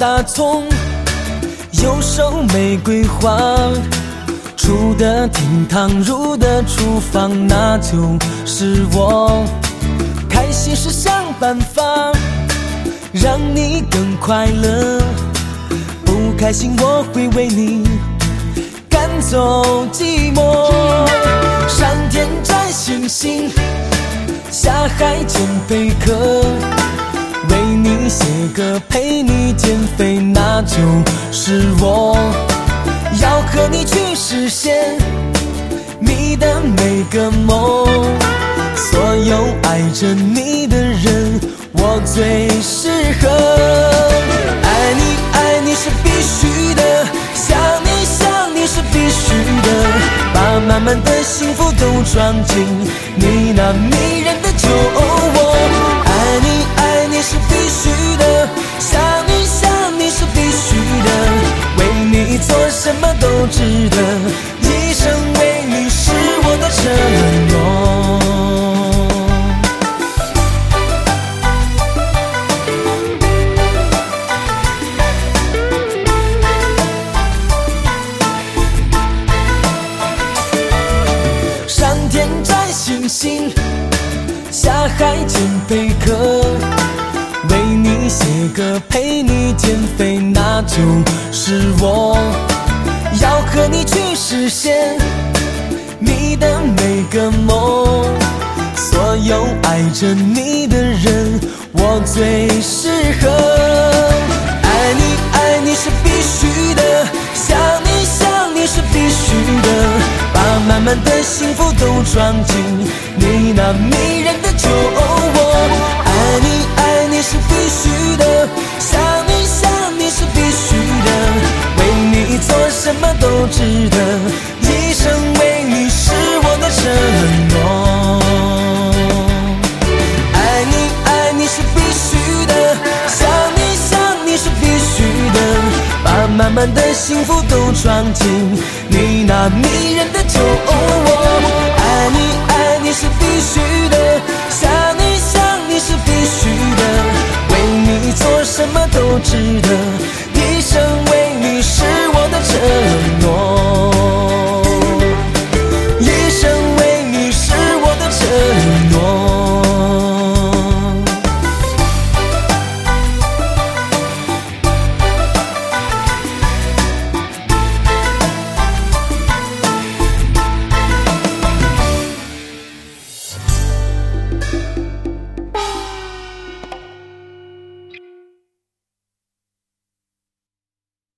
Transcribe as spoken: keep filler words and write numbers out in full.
大葱，右手玫瑰花，出得厅堂入得厨房，那就是我。开心时想办法让你更快乐，不开心我会为你赶走寂寞。上天摘星星，下海捡贝壳，为你写歌陪你减肥，那就是我。要和你去实现你的每个梦，所有爱着你的人我最适合。爱你爱你是必须的，想你想你是必须的，把满满的幸福都装进你那迷人的酒窝。爱你爱你是必须的，想你想你是必须的，为你做什么都值得，一生为你是我的承诺。上天摘星星，下海捡贝壳，为你写歌陪你减肥，那就是我。要和你去实现你的每个梦，所有爱着你的人我最适合。爱你爱你是必须的，想你想你是必须的，把满满的幸福都装进你那迷人的酒窝。爱你爱你是必须的，想你想你是必须的，为你做什么都值得，一生为你是我的承诺。爱你爱你是必须的，想你想你是必须的，把满满的幸福都装进你那迷人的酒窝。爱你爱你是必须的，想你想你是必须的，为你做什么都值得，